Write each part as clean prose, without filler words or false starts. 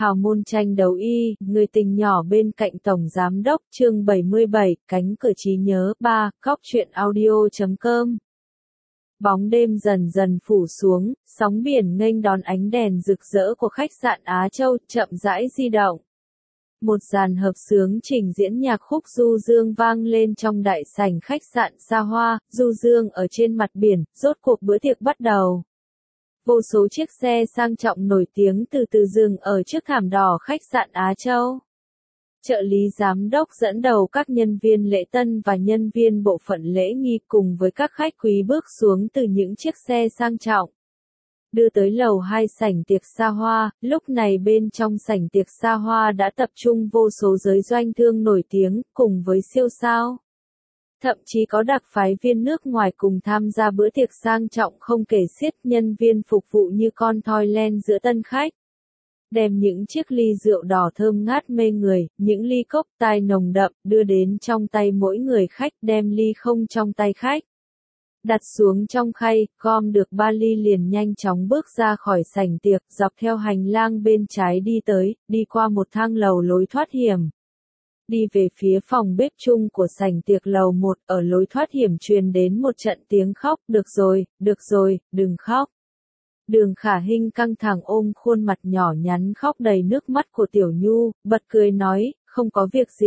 Hào môn tranh đấu y, người tình nhỏ bên cạnh Tổng Giám đốc, chương 77, cánh cửa trí nhớ, 3, Cóc truyện audio.com. Bóng đêm dần dần phủ xuống, sóng biển nghênh đón ánh đèn rực rỡ của khách sạn Á Châu, chậm rãi di động. Một dàn hợp xướng trình diễn nhạc khúc du dương vang lên trong đại sảnh khách sạn xa hoa, du dương ở trên mặt biển, rốt cuộc bữa tiệc bắt đầu. Vô số chiếc xe sang trọng nổi tiếng từ từ dừng ở trước thảm đỏ khách sạn Á Châu. Trợ lý giám đốc dẫn đầu các nhân viên lễ tân và nhân viên bộ phận lễ nghi cùng với các khách quý bước xuống từ những chiếc xe sang trọng. Đưa tới lầu 2 sảnh tiệc xa hoa, lúc này bên trong sảnh tiệc xa hoa đã tập trung vô số giới doanh thương nổi tiếng, cùng với siêu sao. Thậm chí có đặc phái viên nước ngoài cùng tham gia bữa tiệc sang trọng không kể xiết, nhân viên phục vụ như con thoi len giữa tân khách. Đem những chiếc ly rượu đỏ thơm ngát mê người, những ly cốc tai nồng đậm, đưa đến trong tay mỗi người khách, đem ly không trong tay khách. Đặt xuống trong khay, gom được 3 ly liền nhanh chóng bước ra khỏi sảnh tiệc, dọc theo hành lang bên trái đi qua một thang lầu lối thoát hiểm. Đi về phía phòng bếp chung của sảnh tiệc lầu 1, ở lối thoát hiểm truyền đến một trận tiếng khóc, được rồi, đừng khóc. Đường Khả Hinh căng thẳng ôm khuôn mặt nhỏ nhắn khóc đầy nước mắt của Tiểu Nhu, bật cười nói, không có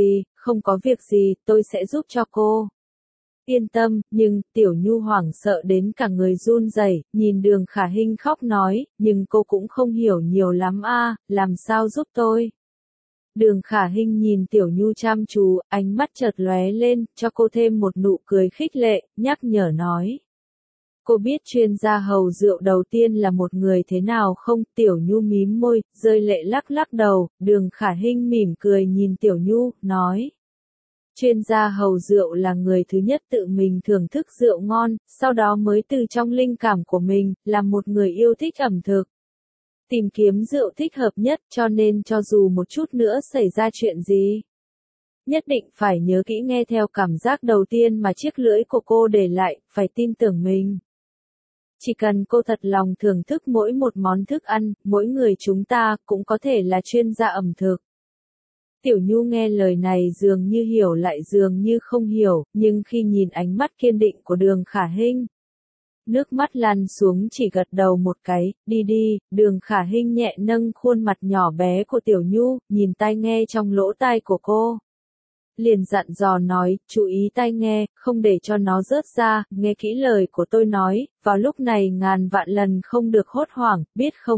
việc gì, tôi sẽ giúp cho cô. Yên tâm, nhưng, Tiểu Nhu hoảng sợ đến cả người run rẩy, nhìn Đường Khả Hinh khóc nói, nhưng cô cũng không hiểu nhiều lắm a, làm sao giúp tôi? Đường Khả Hinh nhìn Tiểu Nhu chăm chú, ánh mắt chợt lóe lên, cho cô thêm một nụ cười khích lệ, nhắc nhở nói. Cô biết chuyên gia hầu rượu đầu tiên là một người thế nào không? Tiểu Nhu mím môi, rơi lệ lắc đầu, Đường Khả Hinh mỉm cười nhìn Tiểu Nhu, nói. Chuyên gia hầu rượu là người thứ nhất tự mình thưởng thức rượu ngon, sau đó mới từ trong linh cảm của mình, là một người yêu thích ẩm thực. Tìm kiếm rượu thích hợp nhất, cho nên cho dù một chút nữa xảy ra chuyện gì, nhất định phải nhớ kỹ nghe theo cảm giác đầu tiên mà chiếc lưỡi của cô để lại, phải tin tưởng mình. Chỉ cần cô thật lòng thưởng thức mỗi một món thức ăn, mỗi người chúng ta cũng có thể là chuyên gia ẩm thực. Tiểu Nhu nghe lời này dường như hiểu lại dường như không hiểu, nhưng khi nhìn ánh mắt kiên định của Đường Khả Hinh, nước mắt lăn xuống chỉ gật đầu một cái, đi, Đường Khả Hinh nhẹ nâng khuôn mặt nhỏ bé của Tiểu Nhu, nhìn tai nghe trong lỗ tai của cô. Liền dặn dò nói, chú ý tai nghe, không để cho nó rớt ra, nghe kỹ lời của tôi nói, vào lúc này ngàn vạn lần không được hốt hoảng, biết không?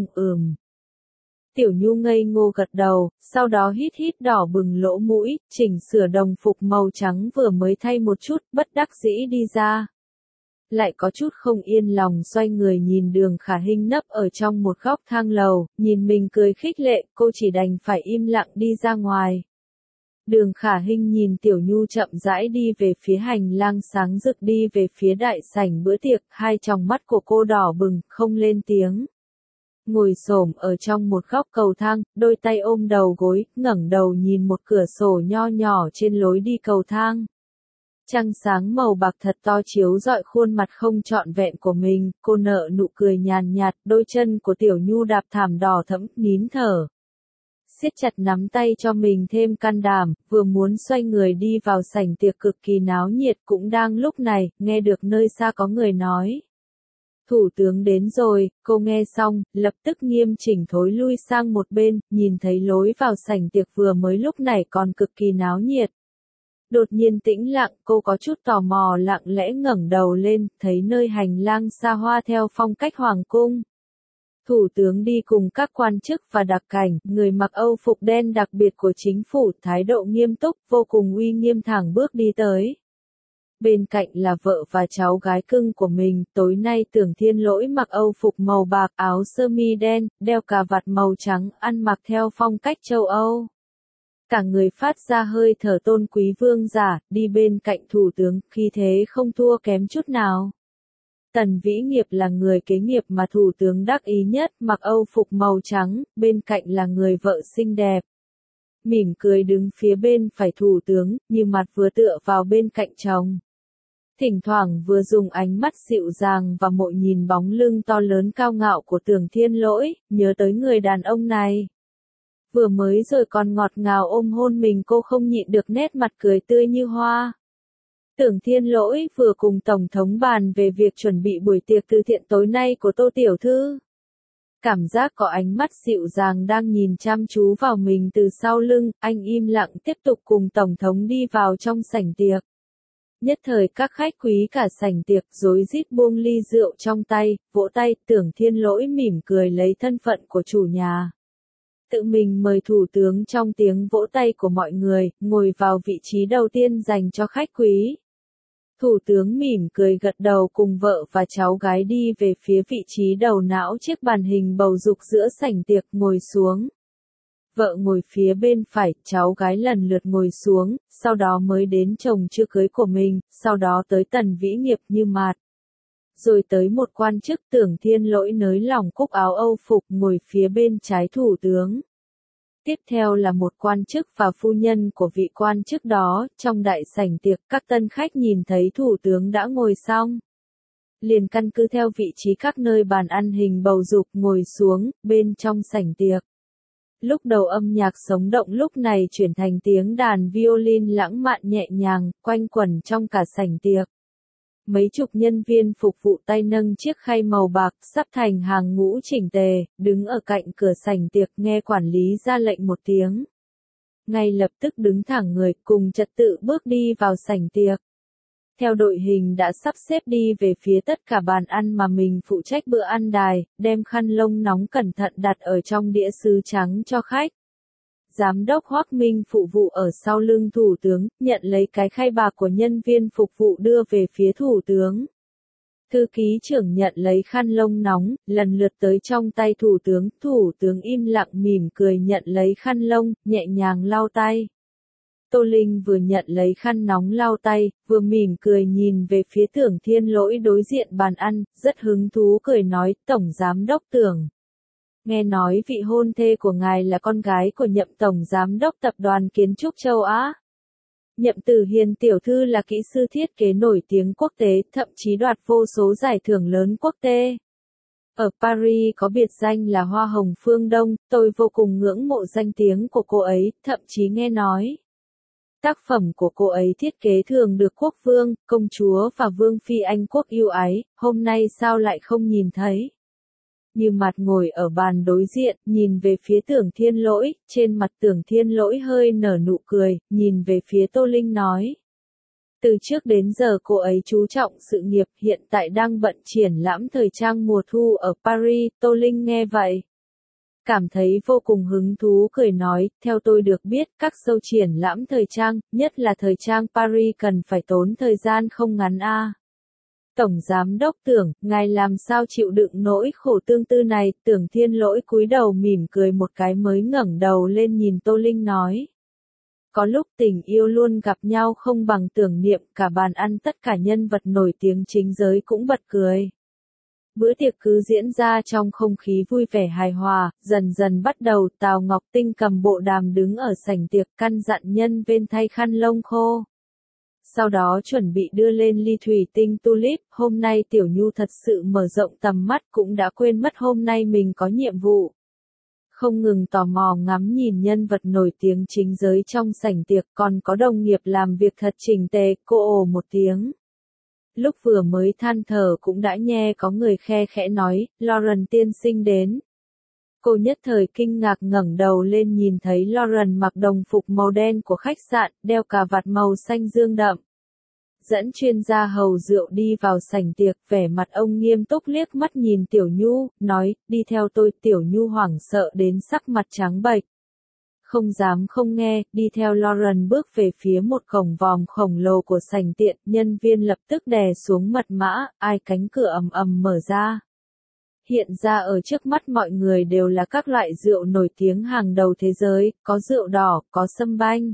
Tiểu Nhu ngây ngô gật đầu, sau đó hít đỏ bừng lỗ mũi, chỉnh sửa đồng phục màu trắng vừa mới thay một chút, bất đắc dĩ đi ra. Lại có chút không yên lòng xoay người nhìn Đường Khả Hinh nấp ở trong một góc thang lầu, nhìn mình cười khích lệ, cô chỉ đành phải im lặng đi ra ngoài. Đường Khả Hinh nhìn Tiểu Nhu chậm rãi đi về phía hành lang sáng rực đi về phía đại sảnh bữa tiệc, hai tròng mắt của cô đỏ bừng, không lên tiếng. Ngồi xổm ở trong một góc cầu thang, đôi tay ôm đầu gối, ngẩng đầu nhìn một cửa sổ nho nhỏ trên lối đi cầu thang. Trăng sáng màu bạc thật to chiếu rọi khuôn mặt không trọn vẹn của mình, cô nở nụ cười nhàn nhạt, đôi chân của Tiểu Nhu đạp thảm đỏ thẫm, nín thở. Siết chặt nắm tay cho mình thêm can đảm, vừa muốn xoay người đi vào sảnh tiệc cực kỳ náo nhiệt cũng đang lúc này, nghe được nơi xa có người nói. Thủ tướng đến rồi, cô nghe xong, lập tức nghiêm chỉnh thối lui sang một bên, nhìn thấy lối vào sảnh tiệc vừa mới lúc này còn cực kỳ náo nhiệt. Đột nhiên tĩnh lặng, cô có chút tò mò lặng lẽ ngẩng đầu lên, thấy nơi hành lang xa hoa theo phong cách hoàng cung. Thủ tướng đi cùng các quan chức và đặc cảnh, người mặc Âu phục đen đặc biệt của chính phủ, thái độ nghiêm túc, vô cùng uy nghiêm thẳng bước đi tới. Bên cạnh là vợ và cháu gái cưng của mình, tối nay Tưởng Thiên Lỗi mặc Âu phục màu bạc, áo sơ mi đen, đeo cà vạt màu trắng, ăn mặc theo phong cách châu Âu. Cả người phát ra hơi thở tôn quý vương giả, đi bên cạnh thủ tướng, khí thế không thua kém chút nào. Tần Vĩ Nghiệp là người kế nghiệp mà thủ tướng đắc ý nhất, mặc Âu phục màu trắng, bên cạnh là người vợ xinh đẹp. Mỉm cười đứng phía bên phải thủ tướng, như mặt vừa tựa vào bên cạnh chồng. Thỉnh thoảng vừa dùng ánh mắt dịu dàng và mội nhìn bóng lưng to lớn cao ngạo của Tưởng Thiên Lỗi, nhớ tới người đàn ông này. Vừa mới rồi còn ngọt ngào ôm hôn mình, cô không nhịn được nét mặt cười tươi như hoa. Tưởng Thiên Lỗi vừa cùng Tổng thống bàn về việc chuẩn bị buổi tiệc từ thiện tối nay của Tô Tiểu Thư. Cảm giác có ánh mắt dịu dàng đang nhìn chăm chú vào mình từ sau lưng, anh im lặng tiếp tục cùng Tổng thống đi vào trong sảnh tiệc. Nhất thời các khách quý cả sảnh tiệc rối rít buông ly rượu trong tay, vỗ tay. Tưởng Thiên Lỗi mỉm cười lấy thân phận của chủ nhà. Tự mình mời thủ tướng trong tiếng vỗ tay của mọi người, ngồi vào vị trí đầu tiên dành cho khách quý. Thủ tướng mỉm cười gật đầu cùng vợ và cháu gái đi về phía vị trí đầu não chiếc bàn hình bầu dục giữa sảnh tiệc ngồi xuống. Vợ ngồi phía bên phải, cháu gái lần lượt ngồi xuống, sau đó mới đến chồng chưa cưới của mình, sau đó tới Tần Vĩ Nghiệp Như Mạt. Rồi tới một quan chức. Tưởng Thiên Lỗi nới lỏng cúc áo Âu phục ngồi phía bên trái thủ tướng. Tiếp theo là một quan chức và phu nhân của vị quan chức đó. Trong đại sảnh tiệc, các tân khách nhìn thấy thủ tướng đã ngồi xong, liền căn cứ theo vị trí các nơi bàn ăn hình bầu dục ngồi xuống bên trong sảnh tiệc. Lúc đầu âm nhạc sống động lúc này chuyển thành tiếng đàn violin lãng mạn nhẹ nhàng, quanh quẩn trong cả sảnh tiệc. Mấy chục nhân viên phục vụ tay nâng chiếc khay màu bạc, sắp thành hàng ngũ chỉnh tề, đứng ở cạnh cửa sảnh tiệc nghe quản lý ra lệnh một tiếng. Ngay lập tức đứng thẳng người, cùng trật tự bước đi vào sảnh tiệc. Theo đội hình đã sắp xếp đi về phía tất cả bàn ăn mà mình phụ trách bữa ăn đài, đem khăn lông nóng cẩn thận đặt ở trong đĩa sứ trắng cho khách. Giám đốc Hoắc Minh phụ vụ ở sau lưng thủ tướng, nhận lấy cái khay bạc của nhân viên phục vụ đưa về phía thủ tướng. Thư ký trưởng nhận lấy khăn lông nóng, lần lượt tới trong tay thủ tướng im lặng mỉm cười nhận lấy khăn lông, nhẹ nhàng lau tay. Tô Linh vừa nhận lấy khăn nóng lau tay, vừa mỉm cười nhìn về phía Tưởng Thiên Lỗi đối diện bàn ăn, rất hứng thú cười nói, Tổng Giám đốc Tưởng. Nghe nói vị hôn thê của ngài là con gái của Nhậm Tổng Giám đốc Tập đoàn Kiến trúc châu Á. Nhậm Tử Hiền tiểu thư là kỹ sư thiết kế nổi tiếng quốc tế, thậm chí đoạt vô số giải thưởng lớn quốc tế. Ở Paris có biệt danh là Hoa Hồng Phương Đông, tôi vô cùng ngưỡng mộ danh tiếng của cô ấy, thậm chí nghe nói. Tác phẩm của cô ấy thiết kế thường được quốc vương, công chúa và vương phi Anh quốc yêu ái, hôm nay sao lại không nhìn thấy. Như Mạt ngồi ở bàn đối diện, nhìn về phía Tưởng Thiên Lỗi, trên mặt Tưởng Thiên Lỗi hơi nở nụ cười, nhìn về phía Tô Linh nói. Từ trước đến giờ cô ấy chú trọng sự nghiệp, hiện tại đang bận triển lãm thời trang mùa thu ở Paris. Tô Linh nghe vậy, cảm thấy vô cùng hứng thú cười nói, theo tôi được biết, các show triển lãm thời trang, nhất là thời trang Paris cần phải tốn thời gian không ngắn a. Tổng Giám đốc Tưởng, ngài làm sao chịu đựng nỗi khổ tương tư này. Tưởng Thiên Lỗi cúi đầu mỉm cười một cái mới ngẩng đầu lên nhìn Tô Linh nói. Có lúc tình yêu luôn gặp nhau không bằng tưởng niệm. Cả bàn ăn tất cả nhân vật nổi tiếng chính giới cũng bật cười. Bữa tiệc cứ diễn ra trong không khí vui vẻ hài hòa, dần dần bắt đầu. Tào Ngọc Tinh cầm bộ đàm đứng ở sảnh tiệc, căn dặn nhân viên thay khăn lông khô. Sau đó chuẩn bị đưa lên ly thủy tinh tulip. Hôm nay Tiểu Nhu thật sự mở rộng tầm mắt, cũng đã quên mất hôm nay mình có nhiệm vụ. Không ngừng tò mò ngắm nhìn nhân vật nổi tiếng chính giới trong sảnh tiệc, còn có đồng nghiệp làm việc thật chỉnh tề. Cô ồ một tiếng. Lúc vừa mới than thở cũng đã nghe có người khe khẽ nói, Lauren tiên sinh đến. Cô nhất thời kinh ngạc ngẩng đầu lên nhìn thấy Lauren mặc đồng phục màu đen của khách sạn, đeo cà vạt màu xanh dương đậm. Dẫn chuyên gia hầu rượu đi vào sảnh tiệc, vẻ mặt ông nghiêm túc liếc mắt nhìn Tiểu Nhu, nói, đi theo tôi. Tiểu Nhu hoảng sợ đến sắc mặt trắng bệch. Không dám không nghe, đi theo Lauren bước về phía một cổng vòm khổng lồ của sảnh tiệc, nhân viên lập tức đè xuống mật mã, cánh cửa ầm ầm mở ra. Hiện ra ở trước mắt mọi người đều là các loại rượu nổi tiếng hàng đầu thế giới, có rượu đỏ, có sâm banh.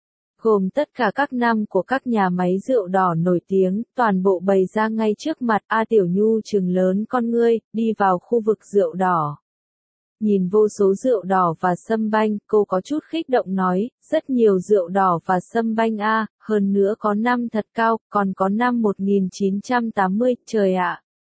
Gồm tất cả các năm của các nhà máy rượu đỏ nổi tiếng, toàn bộ bày ra ngay trước mặt. Tiểu Nhu trừng lớn con ngươi, đi vào khu vực rượu đỏ. Nhìn vô số rượu đỏ và sâm banh, cô có chút kích động nói, rất nhiều rượu đỏ và sâm banh hơn nữa có năm thật cao, còn có năm 1980, trời ạ.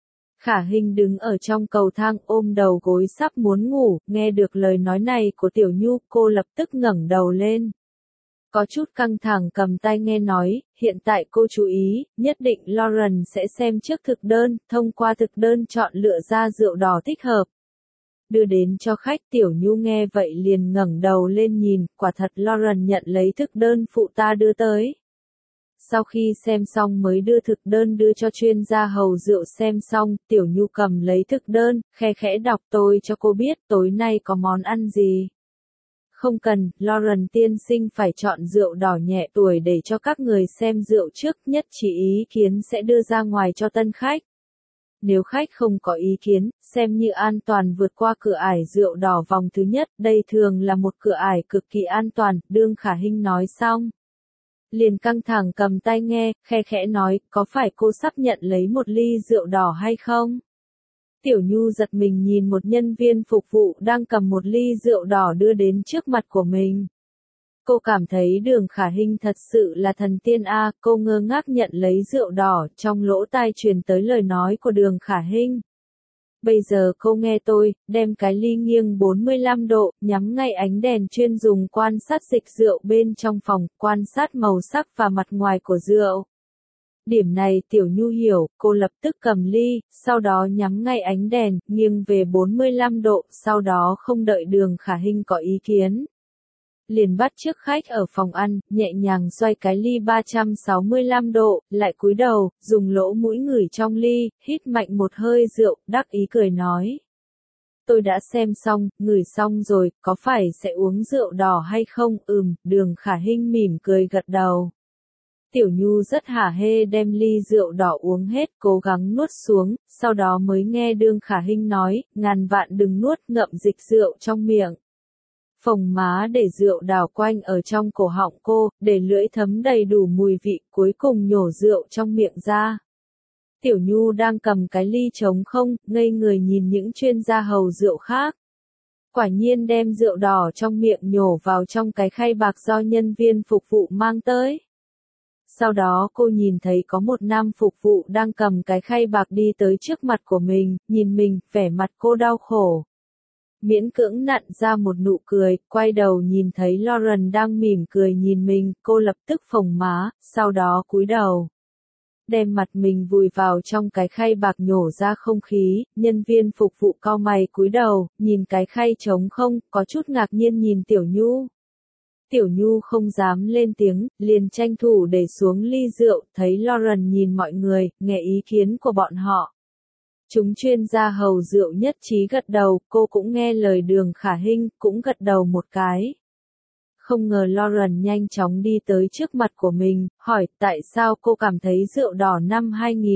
Khả Hinh đứng ở trong cầu thang ôm đầu gối sắp muốn ngủ, nghe được lời nói này của Tiểu Nhu, cô lập tức ngẩng đầu lên. Có chút căng thẳng cầm tai nghe nói, hiện tại cô chú ý, nhất định Lauren sẽ xem trước thực đơn, thông qua thực đơn chọn lựa ra rượu đỏ thích hợp. Đưa đến cho khách. Tiểu Nhu nghe vậy liền ngẩng đầu lên nhìn, quả thật Lauren nhận lấy thực đơn phụ ta đưa tới. Sau khi xem xong mới đưa thực đơn đưa cho chuyên gia hầu rượu xem xong, Tiểu Nhu cầm lấy thực đơn, khe khẽ đọc tôi cho cô biết tối nay có món ăn gì. Không cần, Lauren tiên sinh phải chọn rượu đỏ nhẹ tuổi để cho các người xem rượu trước, nhất chỉ ý kiến sẽ đưa ra ngoài cho tân khách. Nếu khách không có ý kiến, xem như an toàn vượt qua cửa ải rượu đỏ vòng thứ nhất, đây thường là một cửa ải cực kỳ an toàn, đương Khả Hinh nói xong. Liền căng thẳng cầm tai nghe, khe khẽ nói, có phải cô sắp nhận lấy một ly rượu đỏ hay không? Tiểu Nhu giật mình nhìn một nhân viên phục vụ đang cầm một ly rượu đỏ đưa đến trước mặt của mình. Cô cảm thấy Đường Khả Hinh thật sự là thần tiên a, cô ngơ ngác nhận lấy rượu đỏ, trong lỗ tai truyền tới lời nói của Đường Khả Hinh. Bây giờ cô nghe tôi, đem cái ly nghiêng 45 độ, nhắm ngay ánh đèn chuyên dùng quan sát dịch rượu bên trong phòng, quan sát màu sắc và mặt ngoài của rượu. Điểm này Tiểu Nhu hiểu, cô lập tức cầm ly, sau đó nhắm ngay ánh đèn, nghiêng về 45 độ, sau đó không đợi Đường Khả Hinh có ý kiến. Liền bắt trước khách ở phòng ăn, nhẹ nhàng xoay cái ly 365 độ, lại cúi đầu, dùng lỗ mũi ngửi trong ly, hít mạnh một hơi rượu, đắc ý cười nói. Tôi đã xem xong, ngửi xong rồi, có phải sẽ uống rượu đỏ hay không? Đường Khả Hinh mỉm cười gật đầu. Tiểu Nhu rất hả hê đem ly rượu đỏ uống hết, cố gắng nuốt xuống, sau đó mới nghe Đường Khả Hinh nói, ngàn vạn đừng nuốt, ngậm dịch rượu trong miệng. Phồng má để rượu đảo quanh ở trong cổ họng cô, để lưỡi thấm đầy đủ mùi vị, cuối cùng nhổ rượu trong miệng ra. Tiểu Nhu đang cầm cái ly trống không, ngây người nhìn những chuyên gia hầu rượu khác. Quả nhiên đem rượu đỏ trong miệng nhổ vào trong cái khay bạc do nhân viên phục vụ mang tới. Sau đó cô nhìn thấy có một nam phục vụ đang cầm cái khay bạc đi tới trước mặt của mình, nhìn mình, vẻ mặt cô đau khổ. Miễn cưỡng nặn ra một nụ cười, quay đầu nhìn thấy Lauren đang mỉm cười nhìn mình, cô lập tức phồng má, sau đó cúi đầu. Đem mặt mình vùi vào trong cái khay bạc nhổ ra không khí, nhân viên phục vụ cau mày cúi đầu, nhìn cái khay trống không, có chút ngạc nhiên nhìn Tiểu Nhu. Tiểu Nhu không dám lên tiếng, liền tranh thủ để xuống ly rượu, thấy Lauren nhìn mọi người, nghe ý kiến của bọn họ. Chúng chuyên gia hầu rượu nhất trí gật đầu, cô cũng nghe lời Đường Khả Hinh, cũng gật đầu một cái. Không ngờ Lauren nhanh chóng đi tới trước mặt của mình, hỏi tại sao cô cảm thấy rượu đỏ năm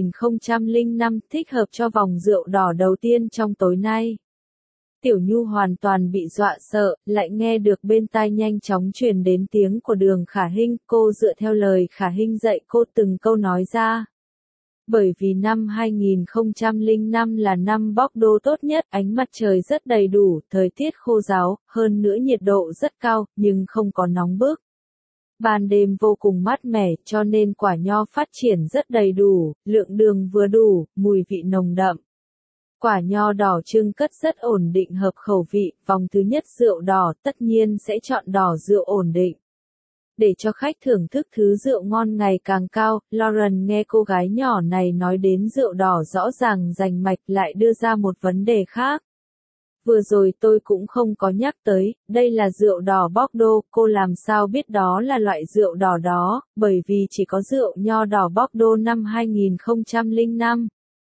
2005 thích hợp cho vòng rượu đỏ đầu tiên trong tối nay. Tiểu Nhu hoàn toàn bị dọa sợ, lại nghe được bên tai nhanh chóng truyền đến tiếng của Đường Khả Hinh, cô dựa theo lời Khả Hinh dạy cô từng câu nói ra. Bởi vì năm 2005 là năm Bordeaux tốt nhất, ánh mặt trời rất đầy đủ, thời tiết khô ráo, hơn nữa nhiệt độ rất cao, nhưng không có nóng bức. Ban đêm vô cùng mát mẻ, cho nên quả nho phát triển rất đầy đủ, lượng đường vừa đủ, mùi vị nồng đậm. Quả nho đỏ trưng cất rất ổn định hợp khẩu vị, vòng thứ nhất rượu đỏ tất nhiên sẽ chọn đỏ rượu ổn định. Để cho khách thưởng thức thứ rượu ngon ngày càng cao, Lauren nghe cô gái nhỏ này nói đến rượu đỏ rõ ràng rành mạch lại đưa ra một vấn đề khác. Vừa rồi tôi cũng không có nhắc tới, đây là rượu đỏ Bordeaux, cô làm sao biết đó là loại rượu đỏ đó, bởi vì chỉ có rượu nho đỏ Bordeaux năm 2005.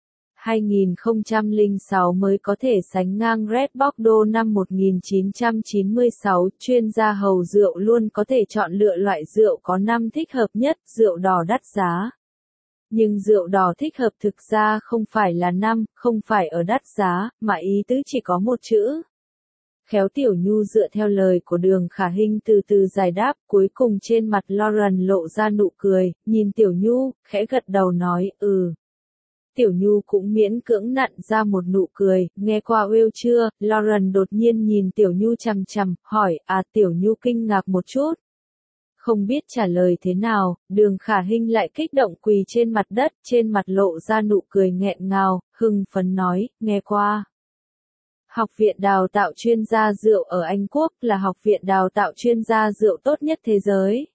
2006 mới có thể sánh ngang Red Bordeaux năm 1996, chuyên gia hầu rượu luôn có thể chọn lựa loại rượu có năm thích hợp nhất, rượu đỏ đắt giá. Nhưng rượu đỏ thích hợp thực ra không phải là năm, không phải ở đắt giá, mà ý tứ chỉ có một chữ. Khéo Tiểu Nhu dựa theo lời của Đường Khả Hinh từ từ giải đáp, cuối cùng trên mặt Lauren lộ ra nụ cười, nhìn Tiểu Nhu, khẽ gật đầu nói, Tiểu Nhu cũng miễn cưỡng nặn ra một nụ cười, nghe qua Will chưa? Lauren đột nhiên nhìn Tiểu Nhu chằm chằm, hỏi, Tiểu Nhu kinh ngạc một chút. không biết trả lời thế nào, Đường Khả Hinh lại kích động quỳ trên mặt đất, trên mặt lộ ra nụ cười nghẹn ngào, hưng phấn nói, nghe qua. Học viện đào tạo chuyên gia rượu ở Anh Quốc là học viện đào tạo chuyên gia rượu tốt nhất thế giới.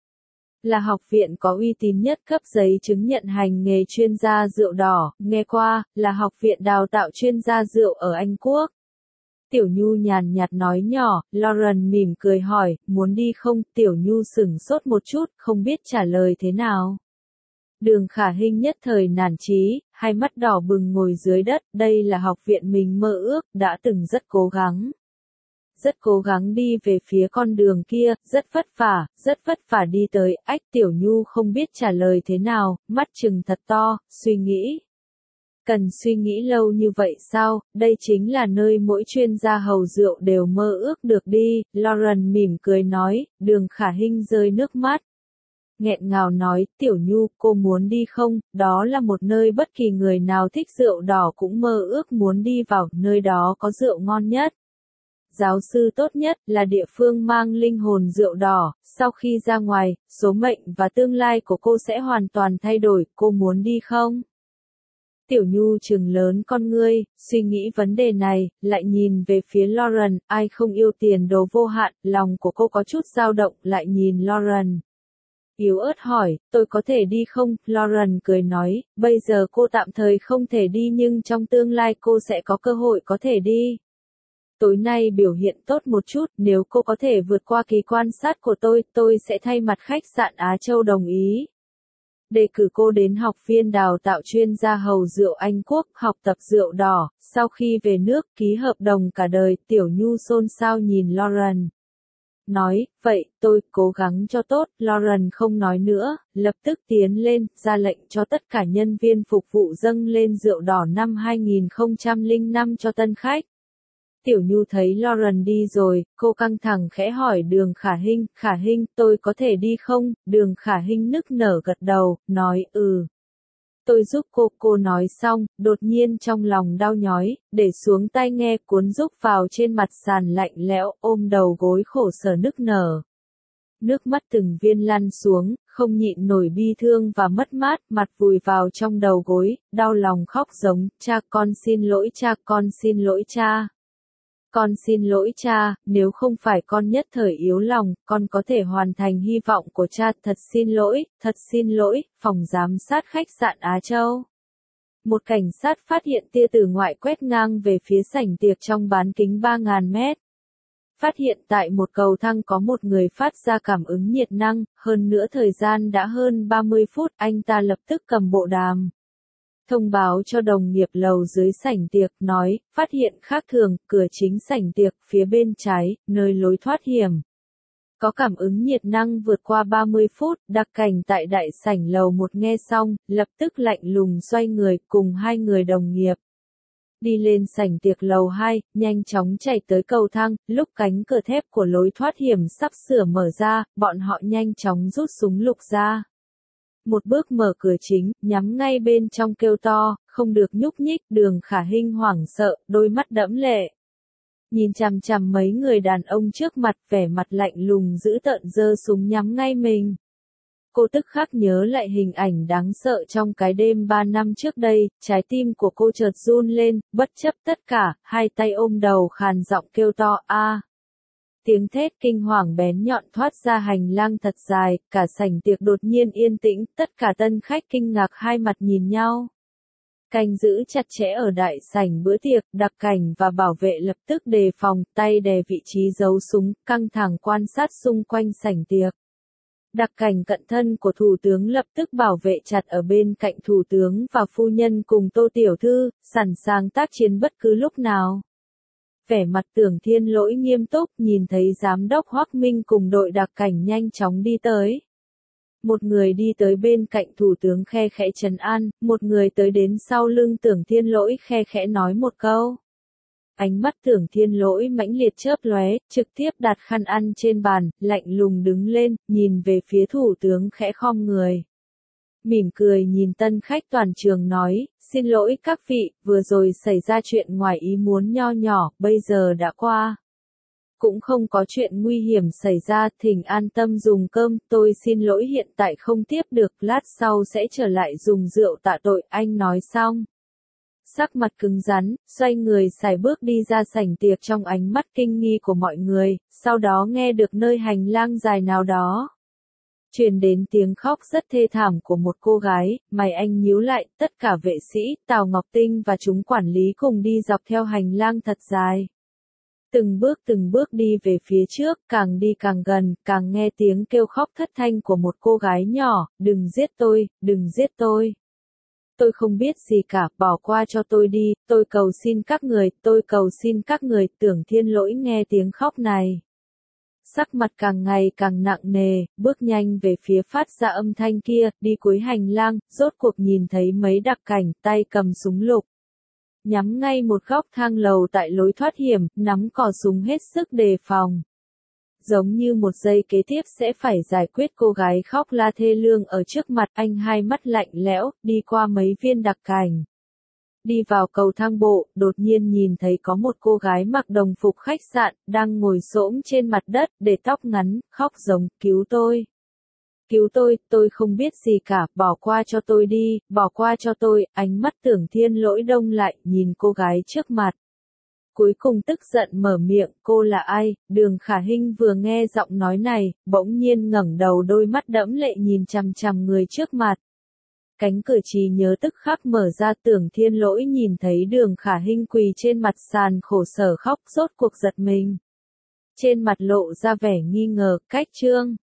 Là học viện có uy tín nhất cấp giấy chứng nhận hành nghề chuyên gia rượu đỏ, nghe qua, là học viện đào tạo chuyên gia rượu ở Anh Quốc. Tiểu Nhu nhàn nhạt nói nhỏ, Lauren mỉm cười hỏi, muốn đi không? Tiểu Nhu sửng sốt một chút, không biết trả lời thế nào. Đường Khả Hinh nhất thời nản chí, hai mắt đỏ bừng ngồi dưới đất, đây là học viện mình mơ ước, đã từng rất cố gắng. Rất cố gắng đi về phía con đường kia, rất vất vả đi tới, ách Tiểu Nhu không biết trả lời thế nào, mắt trừng thật to, suy nghĩ. Cần suy nghĩ lâu như vậy sao, đây chính là nơi mỗi chuyên gia hầu rượu đều mơ ước được đi, Lauren mỉm cười nói, Đường Khả Hinh rơi nước mắt. Nghẹn ngào nói, Tiểu Nhu, cô muốn đi không, đó là một nơi bất kỳ người nào thích rượu đỏ cũng mơ ước muốn đi vào, nơi đó có rượu ngon nhất. Giáo sư tốt nhất là địa phương mang linh hồn rượu đỏ, sau khi ra ngoài, số mệnh và tương lai của cô sẽ hoàn toàn thay đổi, cô muốn đi không? Tiểu Nhu trừng lớn con ngươi, suy nghĩ vấn đề này, lại nhìn về phía Lauren, ai không yêu tiền đồ vô hạn, lòng của cô có chút dao động, lại nhìn Lauren. Yếu ớt hỏi, tôi có thể đi không? Lauren cười nói, bây giờ cô tạm thời không thể đi nhưng trong tương lai cô sẽ có cơ hội có thể đi. Tối nay biểu hiện tốt một chút, nếu cô có thể vượt qua kỳ quan sát của tôi sẽ thay mặt khách sạn Á Châu đồng ý. Đề cử cô đến học viên đào tạo chuyên gia hầu rượu Anh Quốc, học tập rượu đỏ, sau khi về nước ký hợp đồng cả đời, Tiểu Nhu xôn xao nhìn Lauren. Nói, vậy, tôi cố gắng cho tốt, Lauren không nói nữa, lập tức tiến lên, ra lệnh cho tất cả nhân viên phục vụ dâng lên rượu đỏ năm 2005 cho tân khách. Tiểu Nhu thấy Lauren đi rồi, cô căng thẳng khẽ hỏi Đường Khả Hinh, tôi có thể đi không? Đường Khả Hinh nức nở gật đầu, nói, tôi giúp cô nói xong, đột nhiên trong lòng đau nhói, để xuống tai nghe cuốn rúc vào trên mặt sàn lạnh lẽo, ôm đầu gối khổ sở nức nở. Nước mắt từng viên lăn xuống, không nhịn nổi bi thương và mất mát, mặt vùi vào trong đầu gối, đau lòng khóc giống, cha con xin lỗi cha, con xin lỗi cha. Con xin lỗi cha, nếu không phải con nhất thời yếu lòng, con có thể hoàn thành hy vọng của cha, thật xin lỗi, phòng giám sát khách sạn Á Châu. Một cảnh sát phát hiện tia tử ngoại quét ngang về phía sảnh tiệc trong bán kính 3.000 mét. Phát hiện tại một cầu thang có một người phát ra cảm ứng nhiệt năng, hơn nữa thời gian đã hơn 30 phút, anh ta lập tức cầm bộ đàm. Thông báo cho đồng nghiệp lầu dưới sảnh tiệc, nói, phát hiện khác thường, cửa chính sảnh tiệc, phía bên trái, nơi lối thoát hiểm. Có cảm ứng nhiệt năng vượt qua 30 phút, đặc cảnh tại đại sảnh lầu 1 nghe xong, lập tức lạnh lùng xoay người, cùng hai người đồng nghiệp. Đi lên sảnh tiệc lầu 2, nhanh chóng chạy tới cầu thang, lúc cánh cửa thép của lối thoát hiểm sắp sửa mở ra, bọn họ nhanh chóng rút súng lục ra. Một bước mở cửa chính, nhắm ngay bên trong kêu to, không được nhúc nhích, Đường Khả Hinh hoảng sợ, đôi mắt đẫm lệ. Nhìn chằm chằm mấy người đàn ông trước mặt, vẻ mặt lạnh lùng dữ tợn giơ súng nhắm ngay mình. Cô tức khắc nhớ lại hình ảnh đáng sợ trong cái đêm 3 năm trước đây, trái tim của cô chợt run lên, bất chấp tất cả, hai tay ôm đầu khàn giọng kêu to a. Tiếng thét kinh hoàng bén nhọn thoát ra hành lang thật dài, cả sảnh tiệc đột nhiên yên tĩnh, tất cả tân khách kinh ngạc hai mặt nhìn nhau. Canh giữ chặt chẽ ở đại sảnh bữa tiệc, đặc cảnh và bảo vệ lập tức đề phòng, tay đè vị trí giấu súng, căng thẳng quan sát xung quanh sảnh tiệc. Đặc cảnh cận thân của thủ tướng lập tức bảo vệ chặt ở bên cạnh thủ tướng và phu nhân cùng Tô Tiểu Thư, sẵn sàng tác chiến bất cứ lúc nào. Vẻ mặt Tưởng Thiên Lỗi nghiêm túc, nhìn thấy giám đốc Hoắc Minh cùng đội đặc cảnh nhanh chóng đi tới. Một người đi tới bên cạnh thủ tướng khe khẽ trấn an, một người tới đến sau lưng Tưởng Thiên Lỗi khe khẽ nói một câu. Ánh mắt Tưởng Thiên Lỗi mãnh liệt chớp lóe, trực tiếp đặt khăn ăn trên bàn, lạnh lùng đứng lên, nhìn về phía thủ tướng khẽ khom người. Mỉm cười nhìn tân khách toàn trường nói, xin lỗi các vị, vừa rồi xảy ra chuyện ngoài ý muốn nho nhỏ, bây giờ đã qua. Cũng không có chuyện nguy hiểm xảy ra, thỉnh an tâm dùng cơm, tôi xin lỗi hiện tại không tiếp được, lát sau sẽ trở lại dùng rượu tạ tội, anh nói xong. Sắc mặt cứng rắn, xoay người xài bước đi ra sảnh tiệc trong ánh mắt kinh nghi của mọi người, sau đó nghe được nơi hành lang dài nào đó. Truyền đến tiếng khóc rất thê thảm của một cô gái, mày anh nhíu lại, tất cả vệ sĩ, Tào Ngọc Tinh và chúng quản lý cùng đi dọc theo hành lang thật dài. Từng bước đi về phía trước, càng đi càng gần, càng nghe tiếng kêu khóc thất thanh của một cô gái nhỏ, đừng giết tôi, đừng giết tôi. Tôi không biết gì cả, bỏ qua cho tôi đi, tôi cầu xin các người, tôi cầu xin các người, Tưởng Thiên Lỗi nghe tiếng khóc này. Sắc mặt càng ngày càng nặng nề, bước nhanh về phía phát ra âm thanh kia, đi cuối hành lang, rốt cuộc nhìn thấy mấy đặc cảnh, tay cầm súng lục. Nhắm ngay một góc thang lầu tại lối thoát hiểm, nắm cò súng hết sức đề phòng. Giống như một giây kế tiếp sẽ phải giải quyết cô gái khóc la thê lương ở trước mặt, anh hai mắt lạnh lẽo, đi qua mấy viên đặc cảnh. Đi vào cầu thang bộ, đột nhiên nhìn thấy có một cô gái mặc đồng phục khách sạn, đang ngồi xổm trên mặt đất, để tóc ngắn, khóc giống, cứu tôi. Cứu tôi không biết gì cả, bỏ qua cho tôi đi, bỏ qua cho tôi, ánh mắt Tưởng Thiên Lỗi đông lại, nhìn cô gái trước mặt. Cuối cùng tức giận mở miệng, cô là ai? Đường Khả Hinh vừa nghe giọng nói này, bỗng nhiên ngẩng đầu, đôi mắt đẫm lệ nhìn chằm chằm người trước mặt. Cánh cửa trí nhớ tức khắc mở ra, Tưởng Thiên Lỗi nhìn thấy Đường Khả Hinh quỳ trên mặt sàn khổ sở khóc, rốt cuộc giật mình. Trên mặt lộ ra vẻ nghi ngờ, cách chương.